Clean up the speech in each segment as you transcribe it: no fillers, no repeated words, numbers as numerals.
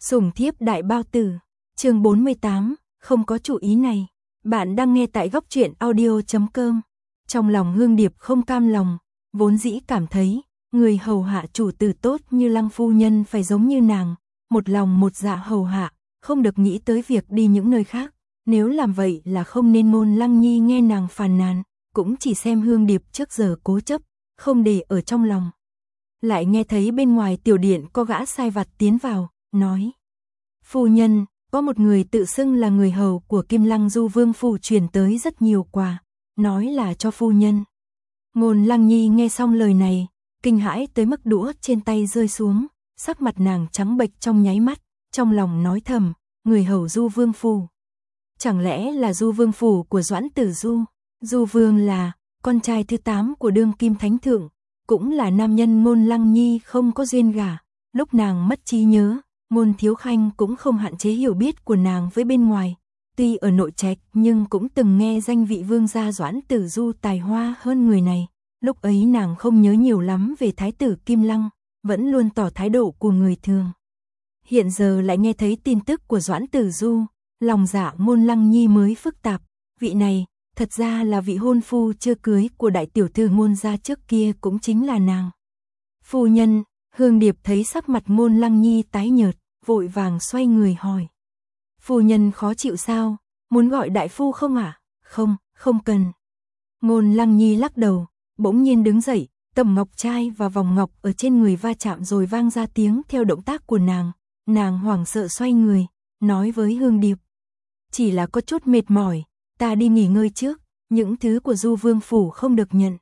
Sủng thiếp đại bao tử, chương 48, không có chủ ý này. Bạn đang nghe tại góc truyện audio.com. Trong lòng Hương Điệp không cam lòng, vốn dĩ cảm thấy, người hầu hạ chủ tử tốt như Lăng phu nhân phải giống như nàng, một lòng một dạ hầu hạ, không được nghĩ tới việc đi những nơi khác. Nếu làm vậy là không nên Ngôn Lăng Nhi nghe nàng phàn nàn, cũng chỉ xem Hương Điệp trước giờ cố chấp, không để ở trong lòng. Lại nghe thấy bên ngoài tiểu điện có gã sai vặt tiến vào, nói: phu nhân, có một người tự xưng là người hầu của Kim Lăng Du Vương phủ truyền tới rất nhiều quà, nói là cho phu nhân. Ngôn Lăng Nhi nghe xong lời này, kinh hãi tới mức đũa trên tay rơi xuống, sắc mặt nàng trắng bệch trong nháy mắt, trong lòng nói thầm, người hầu Du Vương phủ. Chẳng lẽ là Du Vương phủ của Doãn Tử Du? Du Vương là con trai thứ 8 của đương kim thánh thượng, cũng là nam nhân Ngôn Lăng Nhi không có duyên gả. Lúc nàng mất trí nhớ, Ngôn Thiếu Khanh cũng không hạn chế hiểu biết của nàng với bên ngoài. Tuy ở nội trạch nhưng cũng từng nghe danh vị vương gia Doãn Tử Du tài hoa hơn người này. Lúc ấy nàng không nhớ nhiều lắm về thái tử Kim Lăng, vẫn luôn tỏ thái độ của người thường. Hiện giờ lại nghe thấy tin tức của Doãn Tử Du, lòng dạ Ngôn Lăng Nhi mới phức tạp. Vị này, thật ra là vị hôn phu chưa cưới của đại tiểu thư Ngôn gia trước kia cũng chính là nàng. Phu nhân, Hương Điệp thấy sắc mặt Ngôn Lăng Nhi tái nhợt, vội vàng xoay người hỏi. Phu nhân khó chịu sao, muốn gọi đại phu không ạ? Không, không cần. Ngôn Lăng Nhi lắc đầu, bỗng nhiên đứng dậy, tầm ngọc trai và vòng ngọc ở trên người va chạm rồi vang ra tiếng theo động tác của nàng. Nàng hoảng sợ xoay người, nói với Hương Điệp. Chỉ là có chút mệt mỏi, ta đi nghỉ ngơi trước, những thứ của Du Vương phủ không được nhận.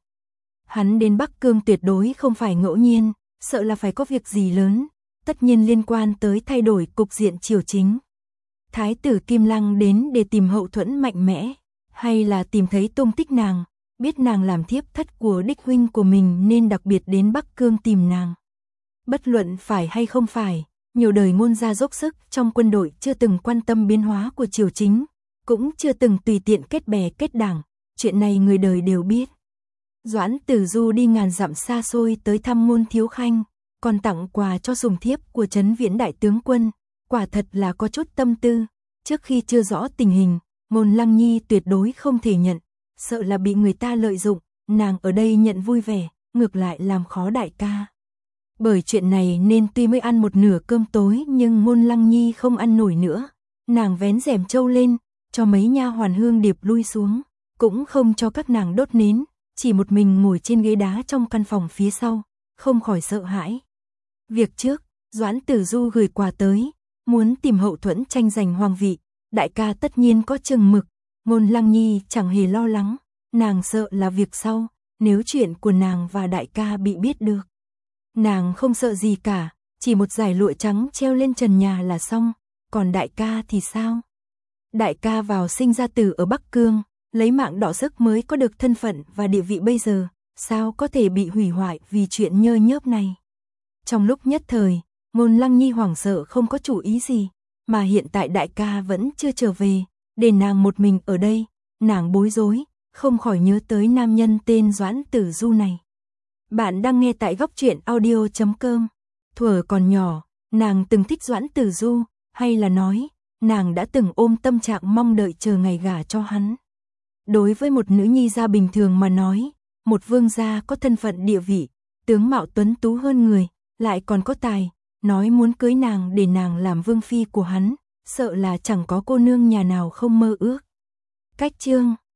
Hắn đến Bắc Cương tuyệt đối không phải ngẫu nhiên, sợ là phải có việc gì lớn, tất nhiên liên quan tới thay đổi cục diện triều chính. Thái tử Kim Lăng đến để tìm hậu thuẫn mạnh mẽ, hay là tìm thấy tung tích nàng, biết nàng làm thiếp thất của đích huynh của mình nên đặc biệt đến Bắc Cương tìm nàng. Bất luận phải hay không phải, nhiều đời Ngôn gia dốc sức trong quân đội chưa từng quan tâm biến hóa của triều chính, cũng chưa từng tùy tiện kết bè kết đảng, chuyện này người đời đều biết. Doãn Tử Du đi ngàn dặm xa xôi tới thăm Ngôn Thiếu Khanh, còn tặng quà cho sủng thiếp của Trấn Viễn đại tướng quân, quả thật là có chút tâm tư. Trước khi chưa rõ tình hình, Ngôn Lăng Nhi tuyệt đối không thể nhận, sợ là bị người ta lợi dụng, nàng ở đây nhận vui vẻ, ngược lại làm khó đại ca. Bởi chuyện này nên tuy mới ăn một nửa cơm tối nhưng Ngôn Lăng Nhi không ăn nổi nữa, nàng vén rèm trâu lên, cho mấy nha hoàn Hương Điệp lui xuống, cũng không cho các nàng đốt nến, chỉ một mình ngồi trên ghế đá trong căn phòng phía sau, không khỏi sợ hãi. Việc trước, Doãn Tử Du gửi quà tới, muốn tìm hậu thuẫn tranh giành hoàng vị, đại ca tất nhiên có chừng mực, Ngôn Lăng Nhi chẳng hề lo lắng, nàng sợ là việc sau, nếu chuyện của nàng và đại ca bị biết được. Nàng không sợ gì cả, chỉ một dải lụa trắng treo lên trần nhà là xong, còn đại ca thì sao? Đại ca vào sinh ra tử ở Bắc Cương, lấy mạng đọ sức mới có được thân phận và địa vị bây giờ, sao có thể bị hủy hoại vì chuyện nhơ nhớp này? Trong lúc nhất thời, Ngôn Lăng Nhi hoảng sợ không có chủ ý gì, mà hiện tại đại ca vẫn chưa trở về, để nàng một mình ở đây, nàng bối rối, không khỏi nhớ tới nam nhân tên Doãn Tử Du này. Bạn đang nghe tại góc truyện audio.com. Thuở còn nhỏ, nàng từng thích Doãn Tử Du, hay là nói, nàng đã từng ôm tâm trạng mong đợi chờ ngày gả cho hắn. Đối với một nữ nhi gia bình thường mà nói, một vương gia có thân phận địa vị, tướng mạo tuấn tú hơn người, lại còn có tài, nói muốn cưới nàng để nàng làm vương phi của hắn, sợ là chẳng có cô nương nhà nào không mơ ước. Cách chương